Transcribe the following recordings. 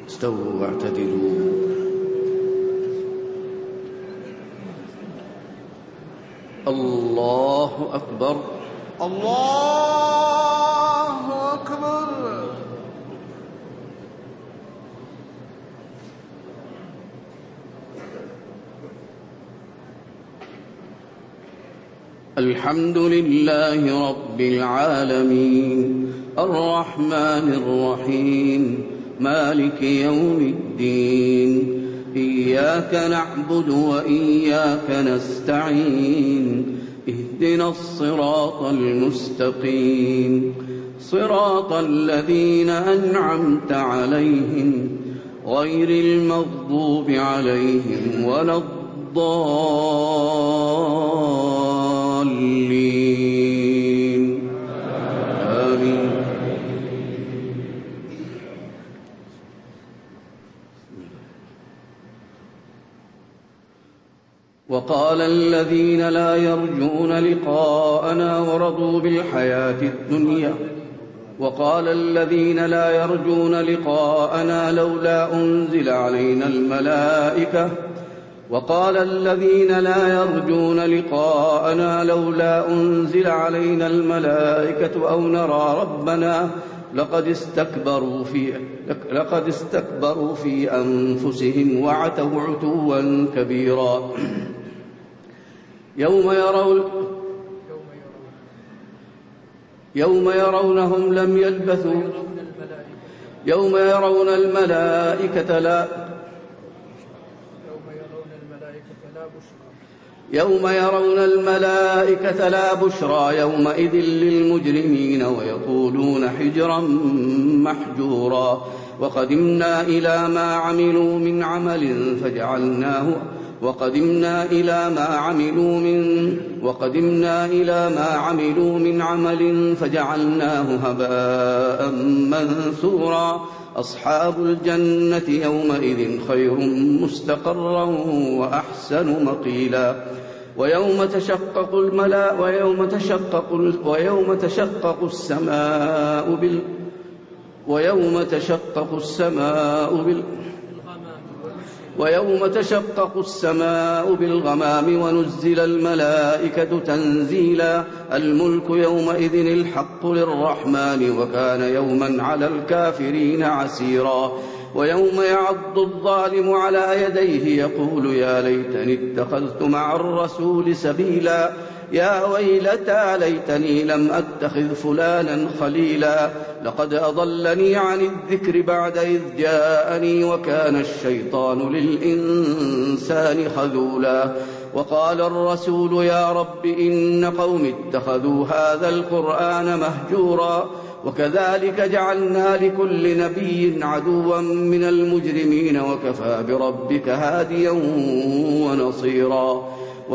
استووا واعتدلوا. الله أكبر. الله أكبر. الحمد لله رب العالمين الرحمن الرحيم مالك يوم الدين إياك نعبد وإياك نستعين اهدنا الصراط المستقيم صراط الذين أنعمت عليهم غير المغضوب عليهم ولا الضالين آمين. وقال الذين لا يرجون لقاءنا ورضوا بالحياة الدنيا وقال الذين لا يرجون لقاءنا لولا أنزل علينا الملائكة وقال الذين لا يرجون لقاءنا لولا أنزل علينا الملائكة أو نرى ربنا لقد استكبروا في أنفسهم وعتوا عتوا كبيرا. يوم يرونهم لم يلبثوا يوم يرون الملائكة لا بشرى يومئذ للمجرمين ويقولون حجرا محجورا. وقدمنا إلى ما عملوا من عمل فجعلناه هباء منثورا. أصحاب الجنة يومئذ خير مستقرا وأحسن مقيلا. ويوم تشقق السماء بالغمام ونزل الملائكة تنزيلا. الملك يومئذ الحق للرحمن وكان يوما على الكافرين عسيرا. ويوم يعض الظالم على يديه يقول يا ليتني اتخذت مع الرسول سبيلا. يا ويلتى ليتني لم أتخذ فلانا خليلا. لقد أضلني عن الذكر بعد إذ جاءني وكان الشيطان للإنسان خذولا. وقال الرسول يا رب إن قوم اتخذوا هذا القرآن مهجورا. وكذلك جعلنا لكل نبي عدوا من المجرمين وكفى بربك هاديا ونصيرا.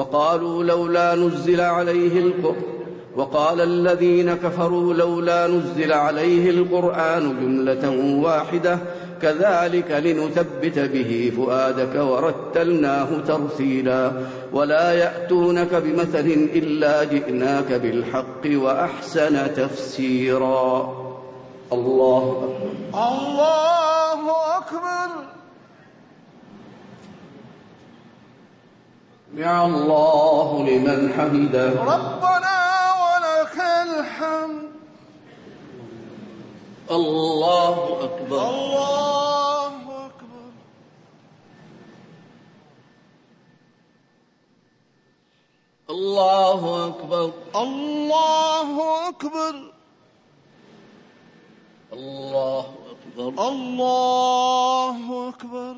وقال الذين كفروا لولا نزل عليه القرآن جملة واحدة كذلك لنثبت به فؤادك ورتلناه ترتيلا. ولا يأتونك بمثل إلا جئناك بالحق وأحسن تفسيرا. الله أكبر. الله أكبر. سمع الله لمن حمده. ربنا ولك الحمد. الله أكبر. الله أكبر. الله أكبر. الله أكبر. الله أكبر. الله أكبر.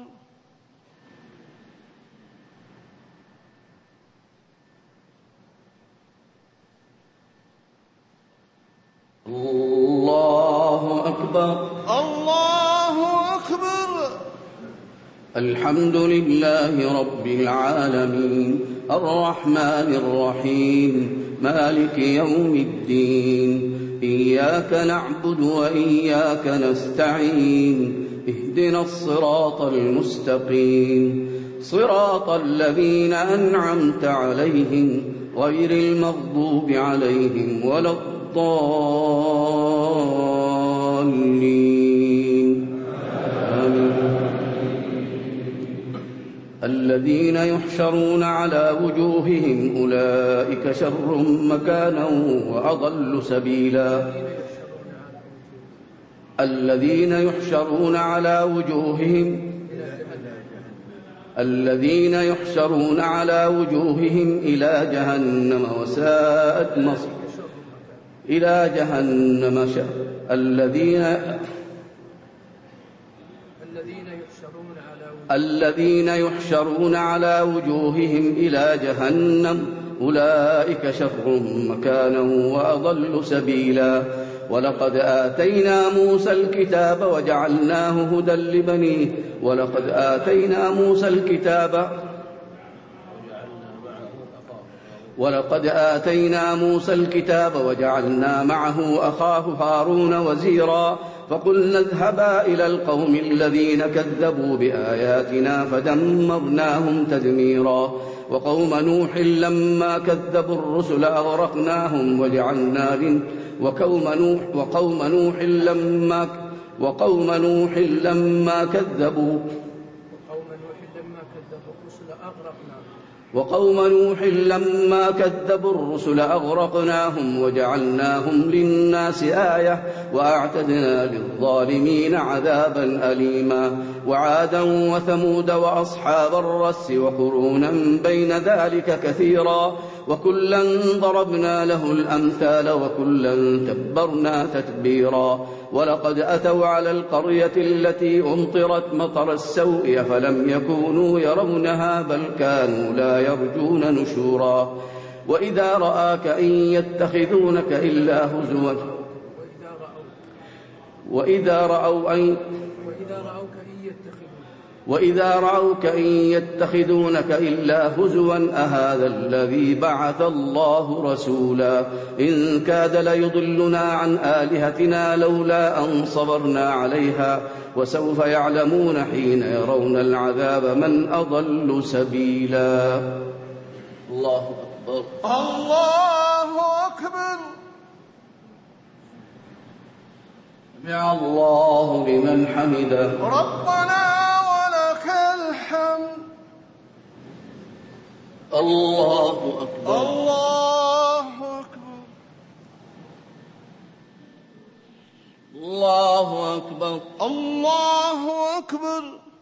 الله أكبر. الله أكبر. الحمد لله رب العالمين الرحمن الرحيم مالك يوم الدين إياك نعبد وإياك نستعين اهدنا الصراط المستقيم صراط الذين أنعمت عليهم غير المغضوب عليهم ولا الضالين آمين. الذين يحشرون على وجوههم أولئك شر مكانا وأضل سبيلا الذين يحشرون على وجوههم إلى جهنم وساءت مصيرا إلى جهنم الذين يحشرون على وجوههم إلى جهنم أولئك شر مكانا وأضل سبيلا ولقد آتينا موسى الكتاب وجعلناه هدى لبنيه ولقد آتينا موسى الكتاب وجعلنا معه أخاه هارون وزيرا فقلنا اذهبا إلى القوم الذين كذبوا بآياتنا فدمرناهم تدميرا وقوم نوح لما كذبوا الرسل أغرقناهم وقوم نوح لما كذبوا الرسل أغرقناهم وجعلناهم للناس آية وأعتدنا للظالمين عذابا أليما وعادا وثمود وأصحاب الرس وقرونا بين ذلك كثيرا وكلا ضربنا له الأمثال وكلا تبرنا تتبيرا ولقد أتوا على القرية التي أمطرت مطر السوء فلم يكونوا يرونها بل كانوا لا يرجون نشورا وإذا رآك إن يتخذونك إلا هزوا وإذا رأوك إن يتخذونك إلا هزوا أهذا الذي بعث الله رسولا إن كاد ليضلنا عن آلهتنا لولا أن صبرنا عليها وسوف يعلمون حين يرون العذاب من أضل سبيلا الله أكبر الله أكبر سمع الله لمن حمده ربنا ولك الحمد الله أكبر الله أكبر الله أكبر الله أكبر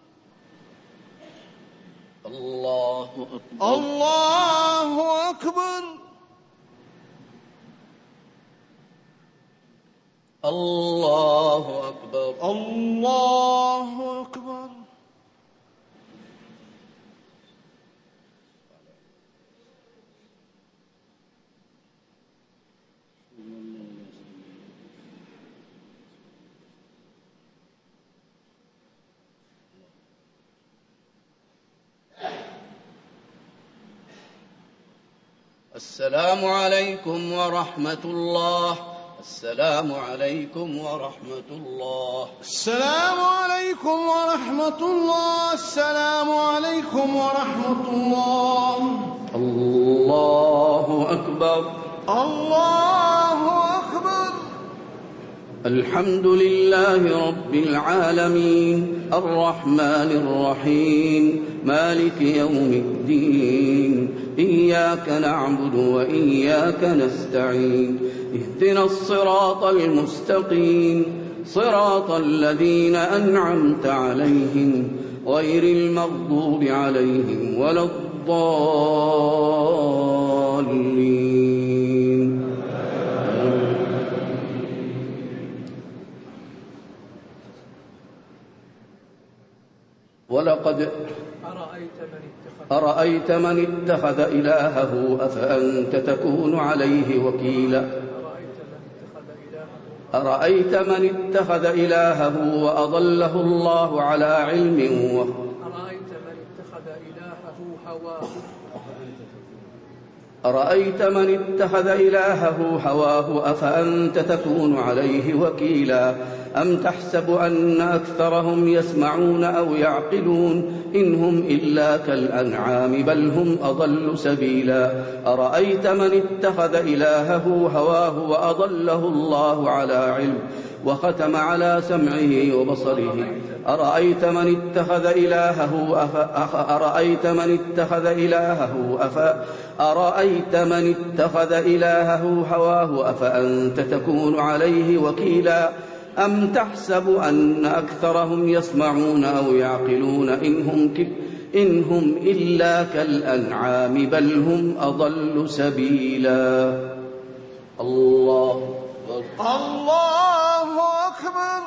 الله أكبر الله أكبر الله أكبر الله أكبر السلام عليكم ورحمة الله السلام عليكم ورحمة الله السلام عليكم ورحمة الله السلام عليكم ورحمة الله الله أكبر الله أكبر الحمد لله رب العالمين الرحمن الرحيم مالك يوم الدين إياك نعبد وإياك نستعين اهدنا الصراط المستقيم صراط الذين أنعمت عليهم غير المغضوب عليهم ولا الضالين ولقد أرأيت من اتخذ إلهه أفأنت تكون عليه وكيلا أرأيت من اتخذ إلهه وأضله الله على علم أرأيت من اتخذ إلهه هواه أفأنت تكون عليه وكيلا أم تحسب أن أكثرهم يسمعون أو يعقلون إن هم إلا كالأنعام بل هم أضل سبيلا أرأيت من اتخذ إلهه هواه وأضله الله على علم وختم على سمعه وبصره أرأيت من اتخذ إلهه هواه أفأنت تكون عليه وكيلا أم تحسب أن أكثرهم يسمعون أو يعقلون إن هم إلا كالأنعام بل هم أضل سبيلا الله أكبر.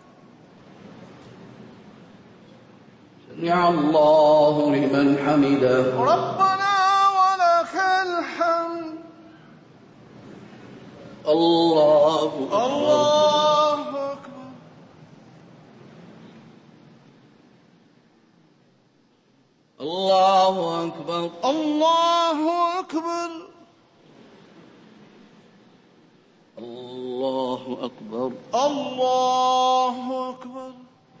سمع الله لمن حمده ربنا ولك الحمد. الله أكبر. الله أكبر. الله أكبر. الله أكبر. الله أكبر.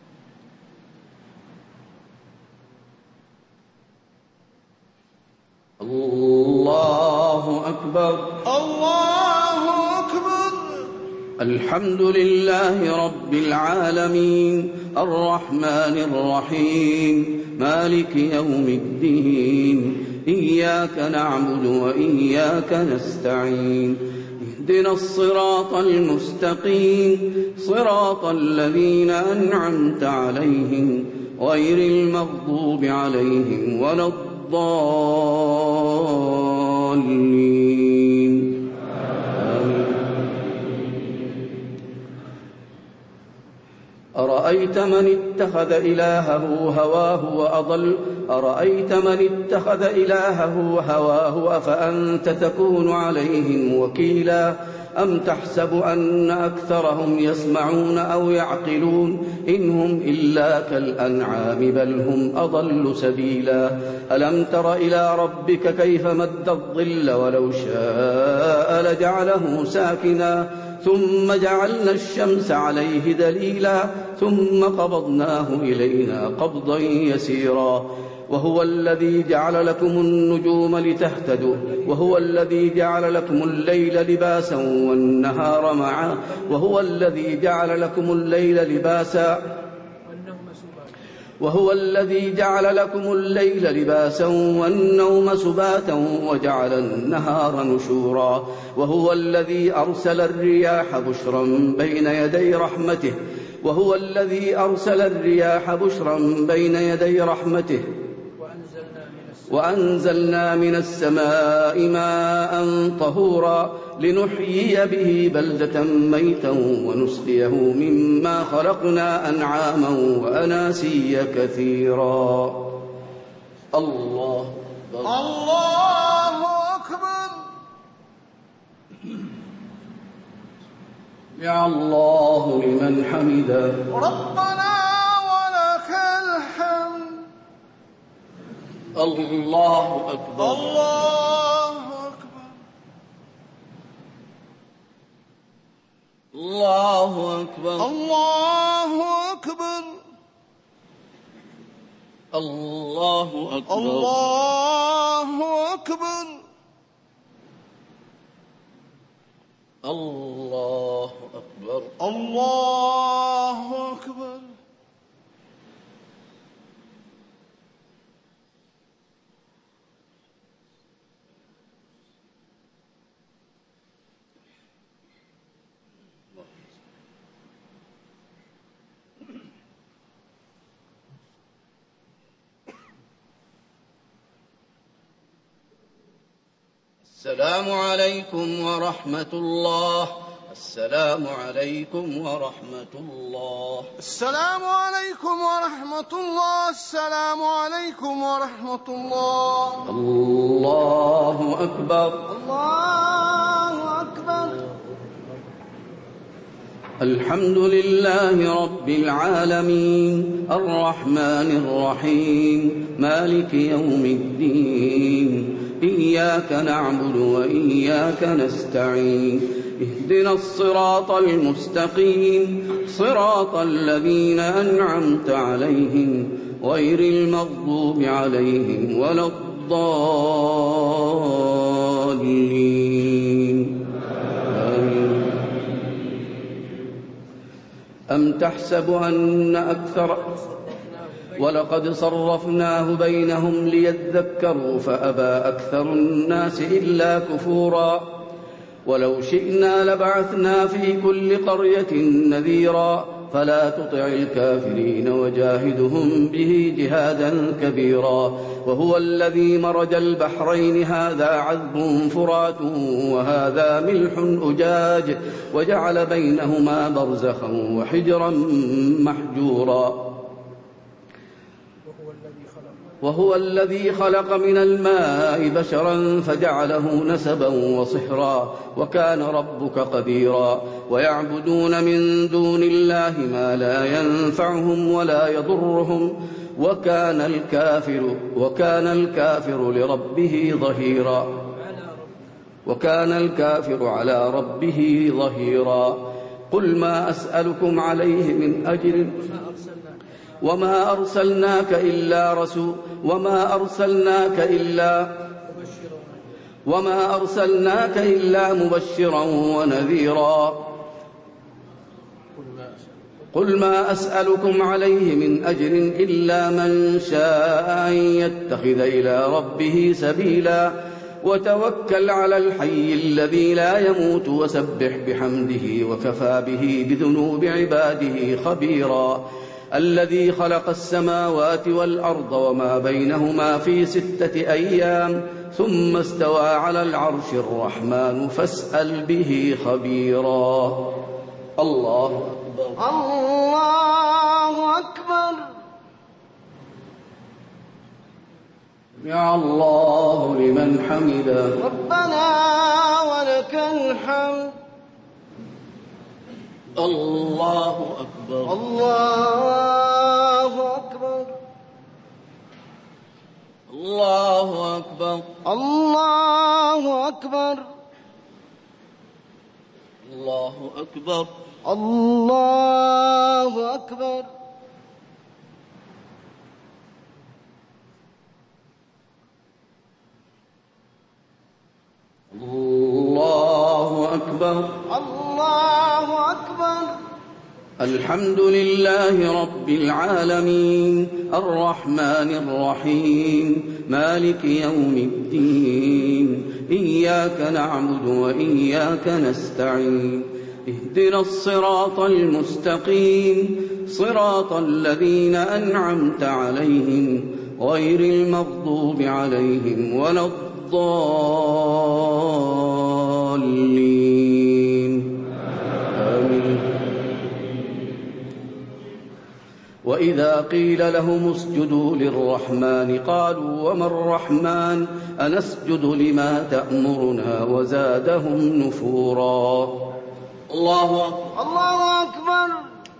الله أكبر. الله أكبر. الحمد لله رب العالمين الرحمن الرحيم مالك يوم الدين إياك نعبد وإياك نستعين اهدنا الصراط المستقيم صراط الذين أنعمت عليهم غير المغضوب عليهم ولا الضالين أرأيت من اتخذ إلهه هواه أفأنت تكون عليهم وكيلا أم تحسب أن أكثرهم يسمعون أو يعقلون إن هم إلا كالأنعام بل هم أضل سبيلا ألم تر إلى ربك كيف مد الظل ولو شاء لجعله ساكنا ثم جعلنا الشمس عليه دليلا ثم قبضناه إلينا قبضا يسيرا وهو الذي جعل لكم النجوم لتهتدوا وهو الذي جعل لكم الليل لباسا والنهار معا وهو الذي جعل لكم الليل لباسا والنوم سباتا وجعل النهار نشورا وهو الذي أرسل الرياح بشرا بين يدي رحمته وأنزلنا من السماء ماء طهورا لنحيي به بلدة ميتا ونسقيه مما خلقنا أنعاما وأناسيا كثيرا الله أكبر. يا الله لمن حمده ربنا ولك الحمد. الله أكبر. الله أكبر. الله أكبر. الله أكبر. الله أكبر. الله أكبر. الله أكبر. الله أكبر. السلام عليكم ورحمة الله. السلام عليكم ورحمة الله. السلام عليكم ورحمة الله. السلام عليكم ورحمة الله. الله أكبر. الله أكبر. الحمد لله رب العالمين الرحمن الرحيم مالك يوم الدين إياك نعبد وإياك نستعين اهدنا الصراط المستقيم صراط الذين أنعمت عليهم غير المغضوب عليهم ولا الضالين آمين. أم تحسب أن أكثر ولقد صرفناه بينهم ليذكروا فأبى أكثر الناس إلا كفورا ولو شئنا لبعثنا في كل قرية نذيرا فلا تطع الكافرين وجاهدهم به جهادا كبيرا وهو الذي مرج البحرين هذا عذب فرات وهذا ملح أجاج وجعل بينهما برزخا وحجرا محجورا وهو الذي خلق من الماء بشرا فجعله نسبا وصهرا وكان ربك قديرا ويعبدون من دون الله ما لا ينفعهم ولا يضرهم وكان الكافر لربه ظهيرا وكان الكافر على ربه ظهيرا قل ما أسألكم عليه من أجر وما أرسلناك إلا مبشرا ونذيرا قل ما أسألكم عليه من أجر إلا من شاء أن يتخذ إلى ربه سبيلا وتوكل على الحي الذي لا يموت وسبح بحمده وكفى به بذنوب عباده خبيرا الذي خلق السماوات والأرض وما بينهما في 6 أيام ثم استوى على العرش الرحمن فاسأل به خبيرا الله أكبر الله أكبر يا الله لمن حمده ربنا ولك الحمد الله أكبر الله أكبر الله أكبر الله أكبر الله أكبر الله أكبر الله أكبر الله أكبر الحمد لله رب العالمين الرحمن الرحيم مالك يوم الدين إياك نعبد وإياك نستعين اهدنا الصراط المستقيم صراط الذين أنعمت عليهم غير المغضوب عليهم ولا الضالين آمين. وإذا قيل لهم اسجدوا للرحمن قالوا وما الرحمن أنسجد لما تأمرنا وزادهم نفورا الله أكبر الله أكبر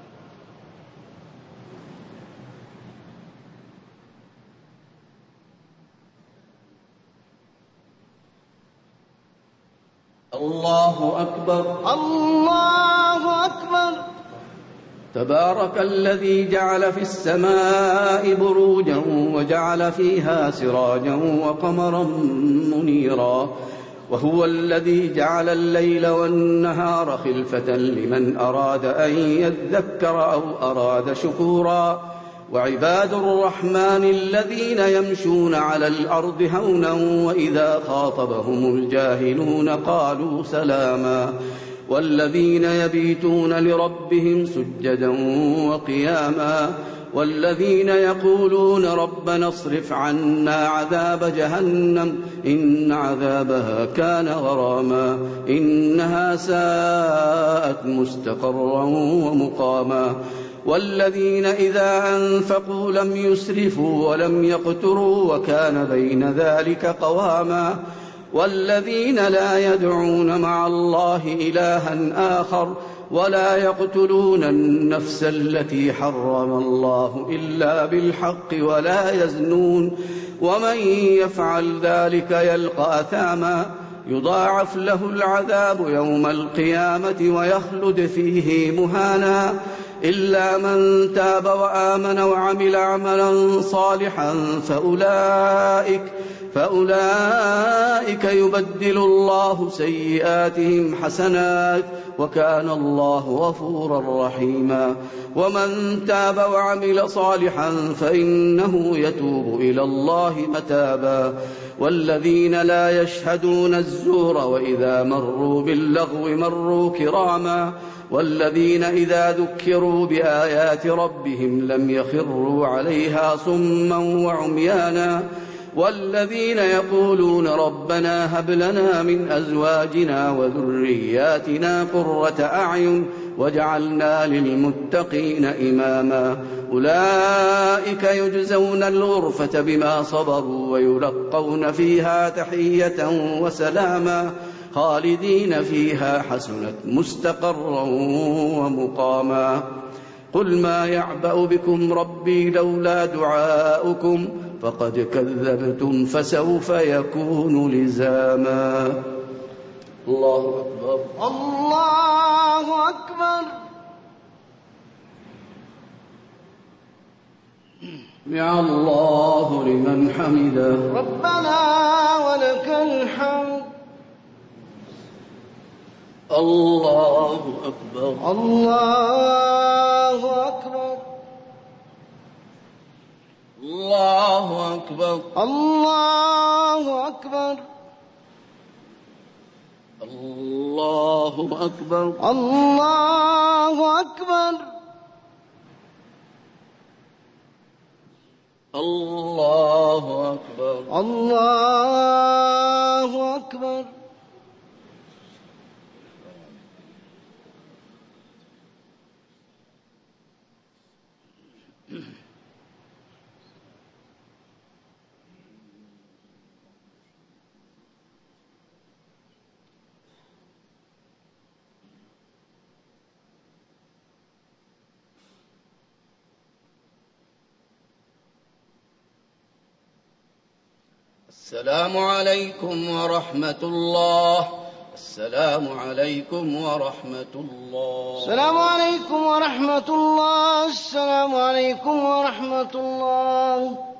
الله أكبر الله أكبر تبارك الذي جعل في السماء بروجا وجعل فيها سراجا وقمرا منيرا وهو الذي جعل الليل والنهار خلفة لمن أراد أن يذكر أو أراد شكورا وعباد الرحمن الذين يمشون على الأرض هونا وإذا خاطبهم الجاهلون قالوا سلاما والذين يبيتون لربهم سجدا وقياما والذين يقولون ربنا اصرف عنا عذاب جهنم إن عذابها كان غراما إنها ساءت مستقرا ومقاما والذين إذا أنفقوا لم يسرفوا ولم يقتروا وكان بين ذلك قواما والذين لا يدعون مع الله إلها آخر ولا يقتلون النفس التي حرم الله إلا بالحق ولا يزنون ومن يفعل ذلك يلقى أثاما يضاعف له العذاب يوم القيامة ويخلد فيه مهانا إلا من تاب وآمن وعمل عملا صالحا فأولئك يبدل الله سيئاتهم حسنات وكان الله غفورا رحيما. ومن تاب وعمل صالحا فإنه يتوب إلى الله متابا. والذين لا يشهدون الزور وإذا مروا باللغو مروا كراما. والذين إذا ذكروا بآيات ربهم لم يخروا عليها صما وعميانا. والذين يقولون ربنا هب لنا من أزواجنا وذرياتنا قرة أعين واجعلنا للمتقين إماما. أولئك يجزون الغرفة بما صبروا ويلقون فيها تحية وسلاما خالدين فيها حسنت مستقرا ومقاما. قل ما يعبأ بكم ربي لولا دعاؤكم فقد كذبتم فسوف يكون لزاما. الله أكبر الله أكبر. يا الله لمن حمده. ربنا ولك الحمد. الله أكبر الله أكبر. الله أكبر الله أكبر. الله أكبر الله أكبر. الله أكبر الله أكبر. السلام عليكم ورحمة الله. السلام عليكم ورحمة الله. السلام عليكم ورحمة الله. السلام عليكم ورحمة الله.